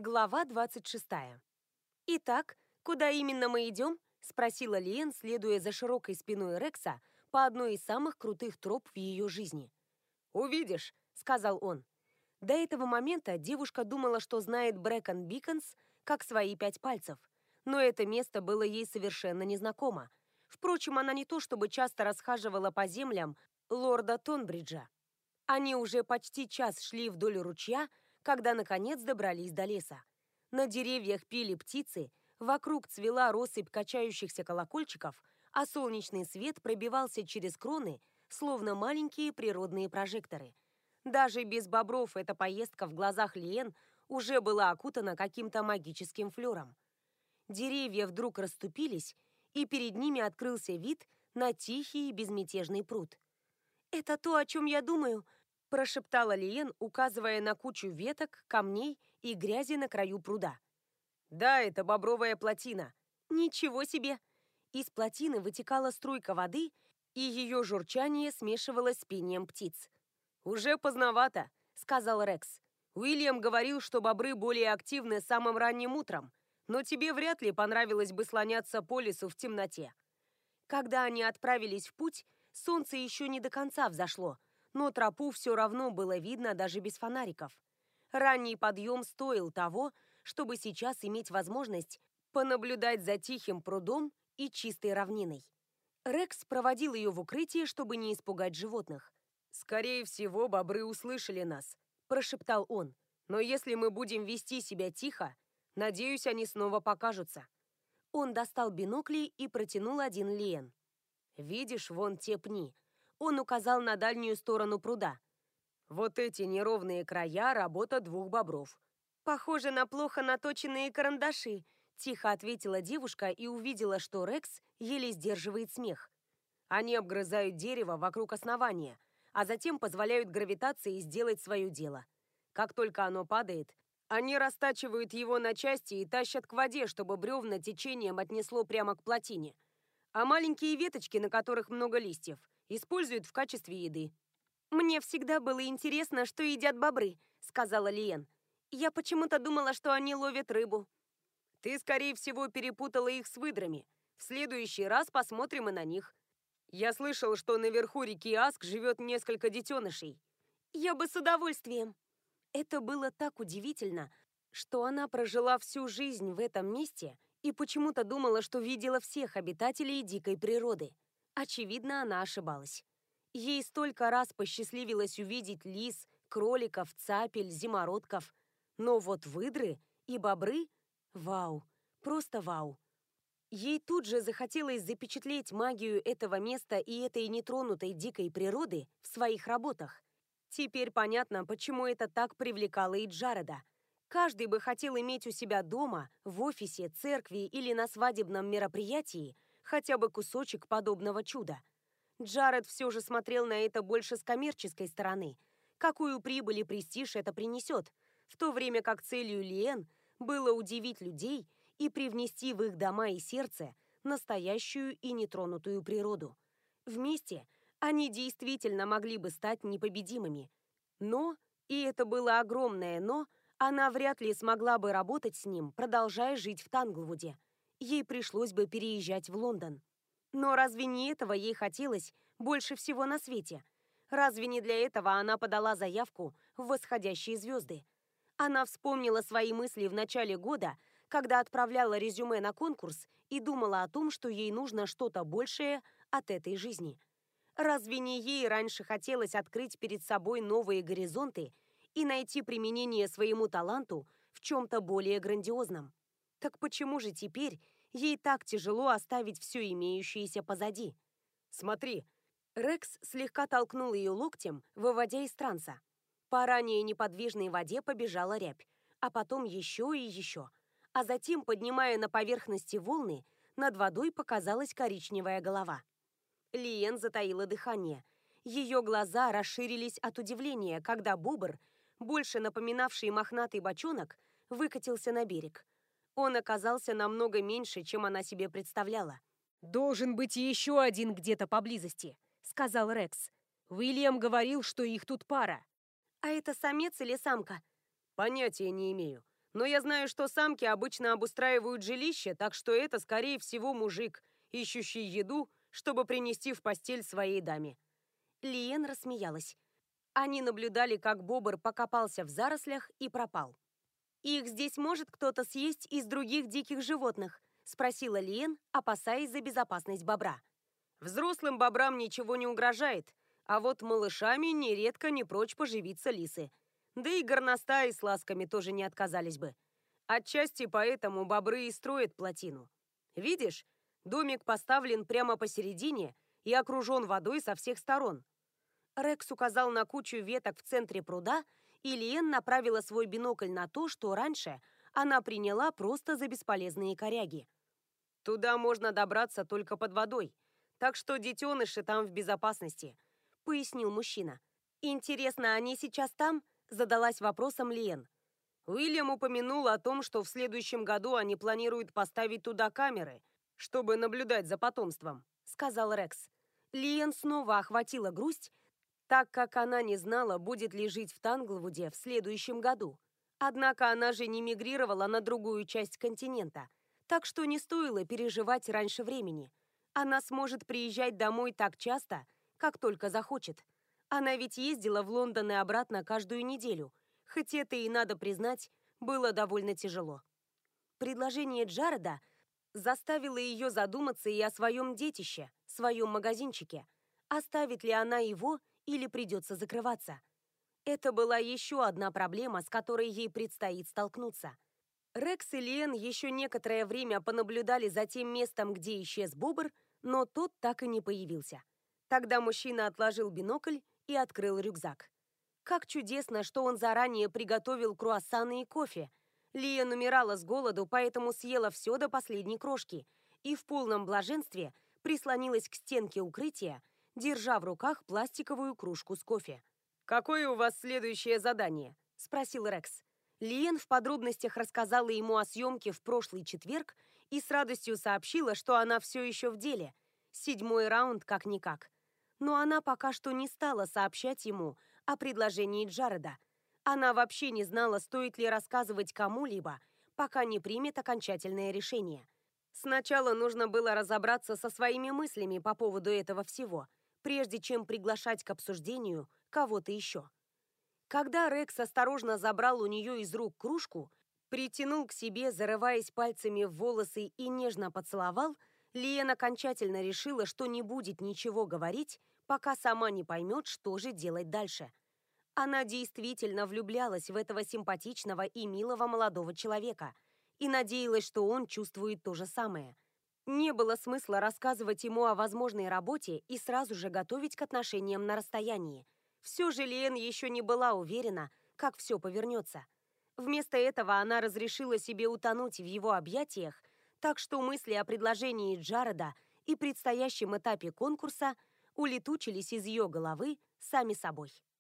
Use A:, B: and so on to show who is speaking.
A: Глава 26. «Итак, куда именно мы идем?» – спросила Лиэн, следуя за широкой спиной Рекса по одной из самых крутых троп в ее жизни. «Увидишь», – сказал он. До этого момента девушка думала, что знает Брэкон-Биконс как свои 5 пальцев, но это место было ей совершенно незнакомо. Впрочем, она не то чтобы часто расхаживала по землям лорда Тонбриджа. Они уже почти час шли вдоль ручья, когда наконец добрались до леса. На деревьях пели птицы, вокруг цвела россыпь качающихся колокольчиков, а солнечный свет пробивался через кроны, словно маленькие природные прожекторы. Даже без бобров эта поездка в глазах Лиэн уже была окутана каким-то магическим флером. Деревья вдруг расступились, и перед ними открылся вид на тихий и безмятежный пруд. «Это то, о чем я думаю», – прошептала Лиен, указывая на кучу веток, камней и грязи на краю пруда. «Да, это бобровая плотина». «Ничего себе!» Из плотины вытекала струйка воды, и ее журчание смешивалось с пением птиц. «Уже поздновато», – сказал Рекс. «Уильям говорил, что бобры более активны самым ранним утром, но тебе вряд ли понравилось бы слоняться по лесу в темноте». Когда они отправились в путь, солнце еще не до конца взошло, но тропу все равно было видно даже без фонариков. Ранний подъем стоил того, чтобы сейчас иметь возможность понаблюдать за тихим прудом и чистой равниной. Рекс проводил ее в укрытие, чтобы не испугать животных. «Скорее всего, бобры услышали нас», – прошептал он. «Но если мы будем вести себя тихо, надеюсь, они снова покажутся». Он достал бинокли и протянул один Лиэн. «Видишь, вон те пни?» Он указал на дальнюю сторону пруда. «Вот эти неровные края – работа 2 бобров». «Похоже на плохо наточенные карандаши», – тихо ответила девушка и увидела, что Рекс еле сдерживает смех. «Они обгрызают дерево вокруг основания, а затем позволяют гравитации сделать свое дело. Как только оно падает, они растачивают его на части и тащат к воде, чтобы бревна течением отнесло прямо к плотине. А маленькие веточки, на которых много листьев, используют в качестве еды». «Мне всегда было интересно, что едят бобры», — сказала Лиен. «Я почему-то думала, что они ловят рыбу». «Ты, скорее всего, перепутала их с выдрами. В следующий раз посмотрим и на них. Я слышал, что наверху реки Аск живет несколько детенышей». «Я бы с удовольствием». Это было так удивительно, что она прожила всю жизнь в этом месте и почему-то думала, что видела всех обитателей дикой природы. Очевидно, она ошибалась. Ей столько раз посчастливилось увидеть лис, кроликов, цапель, зимородков. Но вот выдры и бобры – вау, просто вау. Ей тут же захотелось запечатлеть магию этого места и этой нетронутой дикой природы в своих работах. Теперь понятно, почему это так привлекало и Джареда. Каждый бы хотел иметь у себя дома, в офисе, церкви или на свадебном мероприятии хотя бы кусочек подобного чуда. Джаред все же смотрел на это больше с коммерческой стороны. Какую прибыль и престиж это принесет, в то время как целью Лиэн было удивить людей и привнести в их дома и сердце настоящую и нетронутую природу. Вместе они действительно могли бы стать непобедимыми. Но, и это было огромное «но», она вряд ли смогла бы работать с ним, продолжая жить в Танглвуде. Ей пришлось бы переезжать в Лондон. Но разве не этого ей хотелось больше всего на свете? Разве не для этого она подала заявку в «Восходящие звезды»? Она вспомнила свои мысли в начале года, когда отправляла резюме на конкурс и думала о том, что ей нужно что-то большее от этой жизни. Разве не ей раньше хотелось открыть перед собой новые горизонты и найти применение своему таланту в чем-то более грандиозном? Так почему же теперь ей так тяжело оставить все имеющееся позади? «Смотри!» Рекс слегка толкнул ее локтем, выводя из транса. По ранее неподвижной воде побежала рябь, а потом еще и еще. А затем, поднимая на поверхности волны, над водой показалась коричневая голова. Лиен затаила дыхание. Ее глаза расширились от удивления, когда бобр, больше напоминавший мохнатый бочонок, выкатился на берег. Он оказался намного меньше, чем она себе представляла. «Должен быть еще один где-то поблизости», — сказал Рекс. «Уильям говорил, что их тут пара». «А это самец или самка?» «Понятия не имею. Но я знаю, что самки обычно обустраивают жилище, так что это, скорее всего, мужик, ищущий еду, чтобы принести в постель своей даме». Лиен рассмеялась. Они наблюдали, как бобр покопался в зарослях и пропал. «Их здесь может кто-то съесть из других диких животных?» – спросила Лиен, опасаясь за безопасность бобра. «Взрослым бобрам ничего не угрожает, а вот малышами нередко не прочь поживиться лисы. Да и горностаи с ласками тоже не отказались бы. Отчасти поэтому бобры и строят плотину. Видишь, домик поставлен прямо посередине и окружен водой со всех сторон». Рекс указал на кучу веток в центре пруда, и Лиен направила свой бинокль на то, что раньше она приняла просто за бесполезные коряги. «Туда можно добраться только под водой, так что детеныши там в безопасности», — пояснил мужчина. «Интересно, они сейчас там?» — задалась вопросом Лиен. Уильям упомянул о том, что в следующем году они планируют поставить туда камеры, чтобы наблюдать за потомством, сказал Рекс. Лиен снова охватила грусть, так как она не знала, будет ли жить в Танглвуде в следующем году. Однако она же не мигрировала на другую часть континента, так что не стоило переживать раньше времени. Она сможет приезжать домой так часто, как только захочет. Она ведь ездила в Лондон и обратно каждую неделю, хоть это и, надо признать, было довольно тяжело. Предложение Джареда заставило ее задуматься и о своем детище, своем магазинчике. Оставит ли она его или придется закрываться? Это была еще одна проблема, с которой ей предстоит столкнуться. Рекс и Лиен еще некоторое время понаблюдали за тем местом, где исчез бобр, но тот так и не появился. Тогда мужчина отложил бинокль и открыл рюкзак. Как чудесно, что он заранее приготовил круассаны и кофе. Лиен умирала с голоду, поэтому съела все до последней крошки и в полном блаженстве прислонилась к стенке укрытия, держа в руках пластиковую кружку с кофе. «Какое у вас следующее задание?» – спросил Рекс. Лиен в подробностях рассказала ему о съемке в прошлый четверг и с радостью сообщила, что она все еще в деле. 7-й раунд как-никак. Но она пока что не стала сообщать ему о предложении Джареда. Она вообще не знала, стоит ли рассказывать кому-либо, пока не примет окончательное решение. Сначала нужно было разобраться со своими мыслями по поводу этого всего, прежде чем приглашать к обсуждению кого-то еще. Когда Рекс осторожно забрал у нее из рук кружку, притянул к себе, зарываясь пальцами в волосы и нежно поцеловал, Лиен окончательно решила, что не будет ничего говорить, пока сама не поймет, что же делать дальше. Она действительно влюблялась в этого симпатичного и милого молодого человека и надеялась, что он чувствует то же самое. Не было смысла рассказывать ему о возможной работе и сразу же готовить к отношениям на расстоянии. Все же Лиен еще не была уверена, как все повернется. Вместо этого она разрешила себе утонуть в его объятиях, так что мысли о предложении Джареда и предстоящем этапе конкурса улетучились из ее головы сами собой.